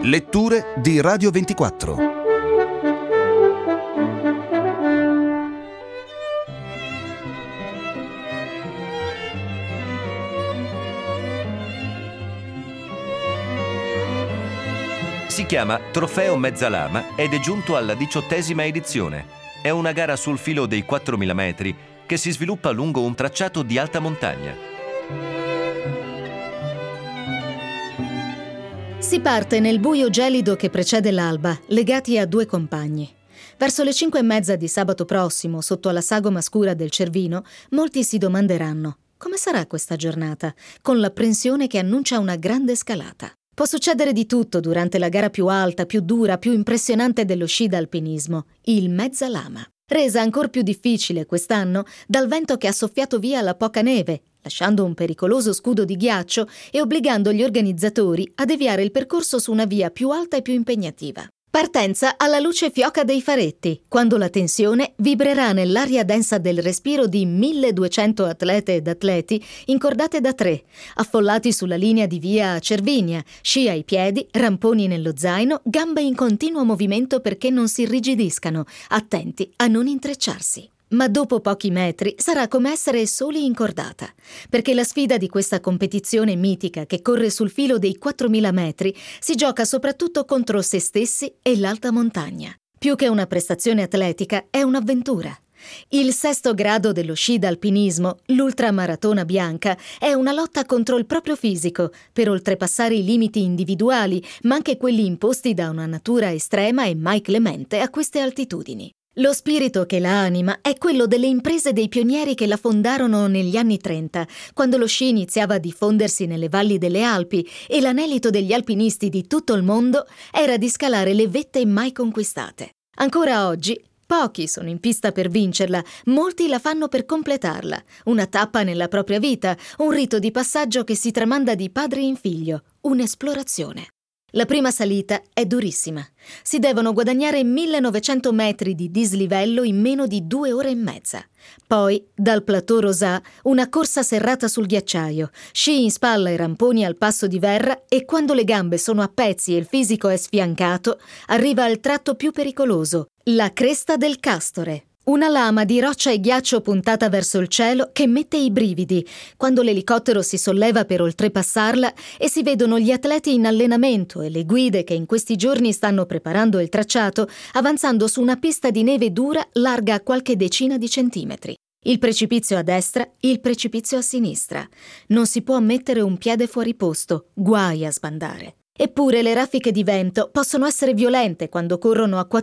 Letture di Radio 24. Si chiama Trofeo Mezzalama ed è giunto alla 18ª edizione. È una gara sul filo dei 4.000 metri che si sviluppa lungo un tracciato di alta montagna. Si parte nel buio gelido che precede l'alba, legati a due compagni. Verso le 5:30 di sabato prossimo, sotto alla sagoma scura del Cervino, molti si domanderanno: come sarà questa giornata, con l'apprensione che annuncia una grande scalata? Può succedere di tutto durante la gara più alta, più dura, più impressionante dello sci da alpinismo, il Mezzalama. Resa ancor più difficile quest'anno dal vento che ha soffiato via la poca neve, lasciando un pericoloso scudo di ghiaccio e obbligando gli organizzatori a deviare il percorso su una via più alta e più impegnativa. Partenza alla luce fioca dei faretti, quando la tensione vibrerà nell'aria densa del respiro di 1200 atlete ed atleti incordate da tre, affollati sulla linea di via a Cervinia, sci ai piedi, ramponi nello zaino, gambe in continuo movimento perché non si irrigidiscano, attenti a non intrecciarsi. Ma dopo pochi metri sarà come essere soli in cordata, perché la sfida di questa competizione mitica che corre sul filo dei 4.000 metri si gioca soprattutto contro se stessi e l'alta montagna. Più che una prestazione atletica, è un'avventura. Il 6° grado dello sci d'alpinismo, l'ultramaratona bianca, è una lotta contro il proprio fisico per oltrepassare i limiti individuali, ma anche quelli imposti da una natura estrema e mai clemente a queste altitudini. Lo spirito che la anima è quello delle imprese dei pionieri che la fondarono negli anni 30, quando lo sci iniziava a diffondersi nelle valli delle Alpi e l'anelito degli alpinisti di tutto il mondo era di scalare le vette mai conquistate. Ancora oggi, pochi sono in pista per vincerla, molti la fanno per completarla, una tappa nella propria vita, un rito di passaggio che si tramanda di padre in figlio, un'esplorazione. La prima salita è durissima. Si devono guadagnare 1900 metri di dislivello in meno di 2 ore e mezza. Poi, dal plateau Rosà, una corsa serrata sul ghiacciaio, sci in spalla e ramponi al passo di verra e quando le gambe sono a pezzi e il fisico è sfiancato, arriva al tratto più pericoloso, la cresta del Castore. Una lama di roccia e ghiaccio puntata verso il cielo che mette i brividi quando l'elicottero si solleva per oltrepassarla e si vedono gli atleti in allenamento e le guide che in questi giorni stanno preparando il tracciato avanzando su una pista di neve dura larga qualche decina di centimetri. Il precipizio a destra, il precipizio a sinistra. Non si può mettere un piede fuori posto, guai a sbandare. Eppure le raffiche di vento possono essere violente quando corrono a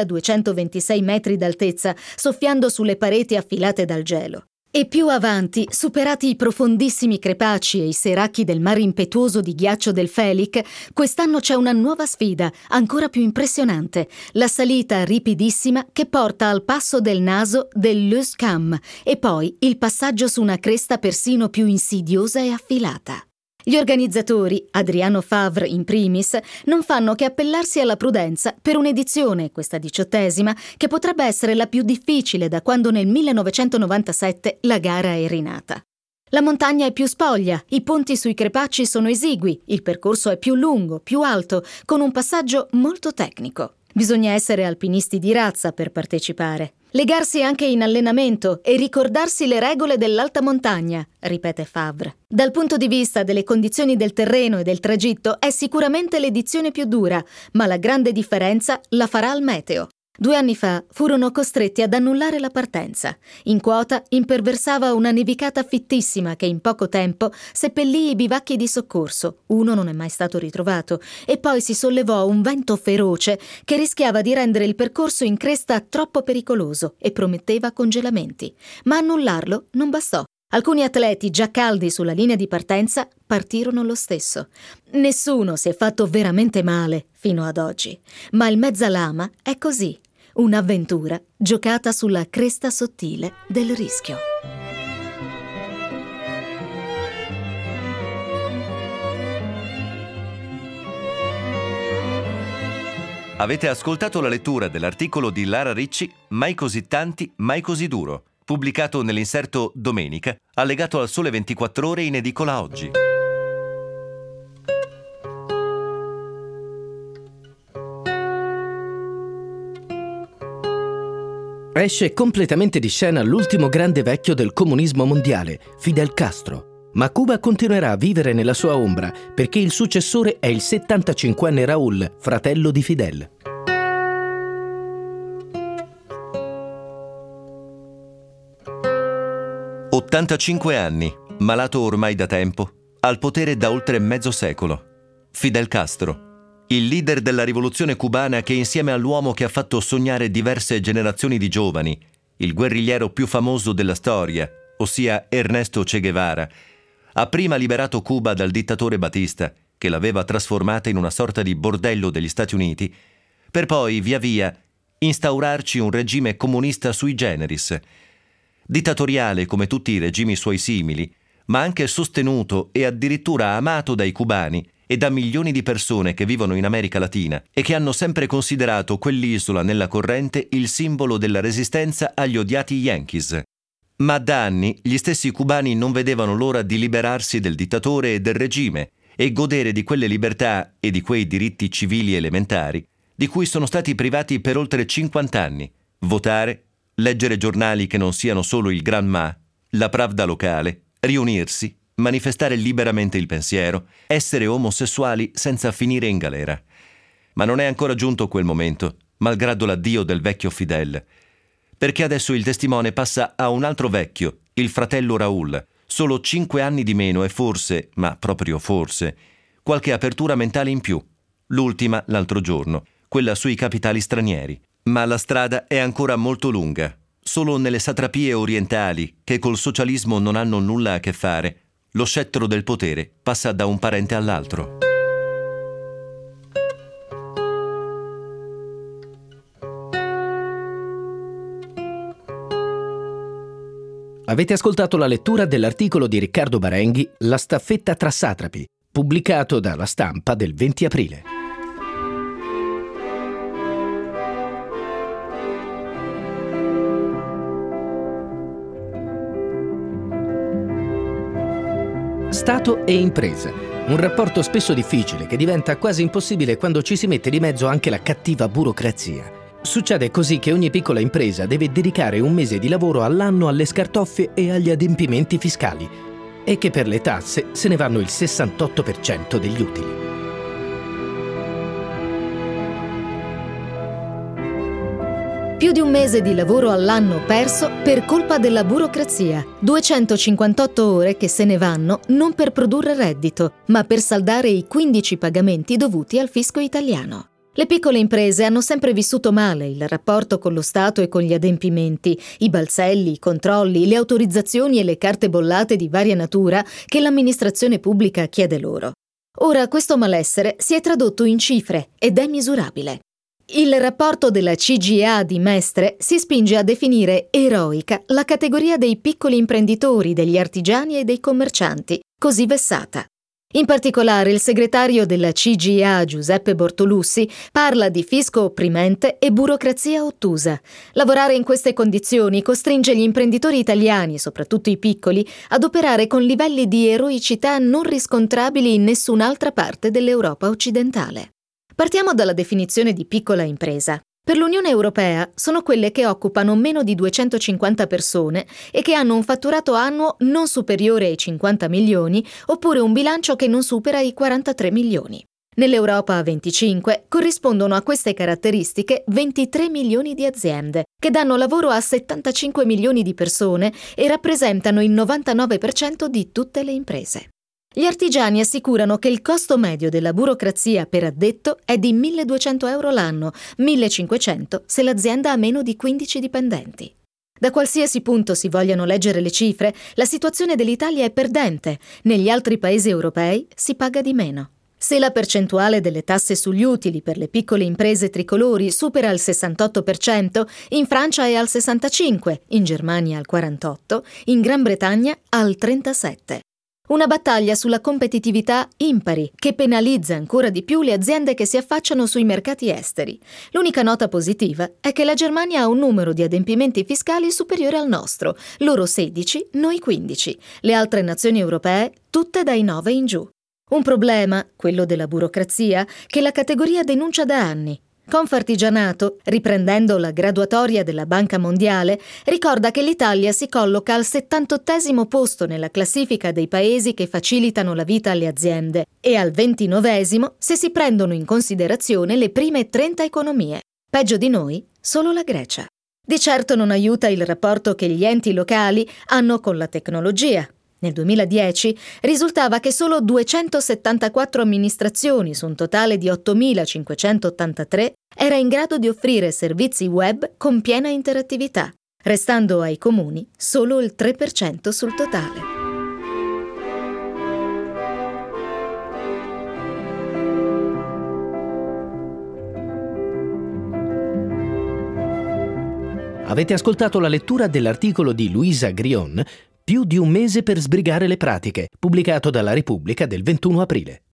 4.226 metri d'altezza, soffiando sulle pareti affilate dal gelo. E più avanti, superati i profondissimi crepacci e i seracchi del mare impetuoso di ghiaccio del Felic, quest'anno c'è una nuova sfida, ancora più impressionante, la salita ripidissima che porta al passo del naso del Luscam e poi il passaggio su una cresta persino più insidiosa e affilata. Gli organizzatori, Adriano Favre in primis, non fanno che appellarsi alla prudenza per un'edizione, questa 18ª, che potrebbe essere la più difficile da quando nel 1997 la gara è rinata. La montagna è più spoglia, i ponti sui crepacci sono esigui, il percorso è più lungo, più alto, con un passaggio molto tecnico. Bisogna essere alpinisti di razza per partecipare. Legarsi anche in allenamento e ricordarsi le regole dell'alta montagna, ripete Favre. Dal punto di vista delle condizioni del terreno e del tragitto è sicuramente l'edizione più dura, ma la grande differenza la farà il meteo. 2 anni fa furono costretti ad annullare la partenza. In quota imperversava una nevicata fittissima che in poco tempo seppellì i bivacchi di soccorso, uno non è mai stato ritrovato, e poi si sollevò un vento feroce che rischiava di rendere il percorso in cresta troppo pericoloso e prometteva congelamenti. Ma annullarlo non bastò. Alcuni atleti già caldi sulla linea di partenza partirono lo stesso. Nessuno si è fatto veramente male fino ad oggi, ma il Mezzalama è così. Un'avventura giocata sulla cresta sottile del rischio. Avete ascoltato la lettura dell'articolo di Lara Ricci Mai così tanti, mai così duro, pubblicato nell'inserto Domenica, allegato al Sole 24 Ore in edicola oggi. Esce completamente di scena l'ultimo grande vecchio del comunismo mondiale, Fidel Castro. Ma Cuba continuerà a vivere nella sua ombra perché il successore è il 75enne Raúl, fratello di Fidel. «85 anni, malato ormai da tempo, al potere da oltre mezzo secolo. Fidel Castro, il leader della rivoluzione cubana che insieme all'uomo che ha fatto sognare diverse generazioni di giovani, il guerrigliero più famoso della storia, ossia Ernesto Che Guevara, ha prima liberato Cuba dal dittatore Batista, che l'aveva trasformata in una sorta di bordello degli Stati Uniti, per poi, via via, instaurarci un regime comunista sui generis, dittatoriale come tutti i regimi suoi simili, ma anche sostenuto e addirittura amato dai cubani e da milioni di persone che vivono in America Latina e che hanno sempre considerato quell'isola nella corrente il simbolo della resistenza agli odiati Yankees. Ma da anni gli stessi cubani non vedevano l'ora di liberarsi del dittatore e del regime e godere di quelle libertà e di quei diritti civili elementari di cui sono stati privati per oltre 50 anni: votare, leggere giornali che non siano solo il Granma, la Pravda locale, riunirsi, manifestare liberamente il pensiero, essere omosessuali senza finire in galera. Ma non è ancora giunto quel momento, malgrado l'addio del vecchio Fidel, perché adesso il testimone passa a un altro vecchio, il fratello Raúl, solo 5 anni di meno e forse, ma proprio forse, qualche apertura mentale in più. L'ultima l'altro giorno, quella sui capitali stranieri. Ma la strada è ancora molto lunga. Solo nelle satrapie orientali, che col socialismo non hanno nulla a che fare, lo scettro del potere passa da un parente all'altro. Avete ascoltato la lettura dell'articolo di Riccardo Barenghi, La staffetta tra satrapi, pubblicato dalla Stampa del 20 aprile. Stato e impresa, un rapporto spesso difficile che diventa quasi impossibile quando ci si mette di mezzo anche la cattiva burocrazia. Succede così che ogni piccola impresa deve dedicare un mese di lavoro all'anno alle scartoffie e agli adempimenti fiscali e che per le tasse se ne vanno il 68% degli utili. Più di un mese di lavoro all'anno perso per colpa della burocrazia. 258 ore che se ne vanno non per produrre reddito, ma per saldare i 15 pagamenti dovuti al fisco italiano. Le piccole imprese hanno sempre vissuto male il rapporto con lo Stato e con gli adempimenti, i balzelli, i controlli, le autorizzazioni e le carte bollate di varia natura che l'amministrazione pubblica chiede loro. Ora questo malessere si è tradotto in cifre ed è misurabile. Il rapporto della CGIA di Mestre si spinge a definire eroica la categoria dei piccoli imprenditori, degli artigiani e dei commercianti, così vessata. In particolare il segretario della CGIA, Giuseppe Bortolussi, parla di fisco opprimente e burocrazia ottusa. Lavorare in queste condizioni costringe gli imprenditori italiani, soprattutto i piccoli, ad operare con livelli di eroicità non riscontrabili in nessun'altra parte dell'Europa occidentale. Partiamo dalla definizione di piccola impresa. Per l'Unione Europea sono quelle che occupano meno di 250 persone e che hanno un fatturato annuo non superiore ai 50 milioni oppure un bilancio che non supera i 43 milioni. Nell'Europa a 25 corrispondono a queste caratteristiche 23 milioni di aziende, che danno lavoro a 75 milioni di persone e rappresentano il 99% di tutte le imprese. Gli artigiani assicurano che il costo medio della burocrazia per addetto è di 1.200 euro l'anno, 1.500 se l'azienda ha meno di 15 dipendenti. Da qualsiasi punto si vogliano leggere le cifre, la situazione dell'Italia è perdente. Negli altri paesi europei si paga di meno. Se la percentuale delle tasse sugli utili per le piccole imprese tricolori supera il 68%, in Francia è al 65%, in Germania al 48%, in Gran Bretagna al 37%. Una battaglia sulla competitività impari, che penalizza ancora di più le aziende che si affacciano sui mercati esteri. L'unica nota positiva è che la Germania ha un numero di adempimenti fiscali superiore al nostro, loro 16, noi 15, le altre nazioni europee tutte dai 9 in giù. Un problema, quello della burocrazia, che la categoria denuncia da anni. Confartigianato, riprendendo la graduatoria della Banca Mondiale, ricorda che l'Italia si colloca al 78° posto nella classifica dei paesi che facilitano la vita alle aziende e al 29° se si prendono in considerazione le prime 30 economie. Peggio di noi, solo la Grecia. Di certo non aiuta il rapporto che gli enti locali hanno con la tecnologia. Nel 2010 risultava che solo 274 amministrazioni su un totale di 8.583 era in grado di offrire servizi web con piena interattività, restando ai comuni solo il 3% sul totale. Avete ascoltato la lettura dell'articolo di Luisa Grion, Più di un mese per sbrigare le pratiche, pubblicato dalla Repubblica del 21 aprile.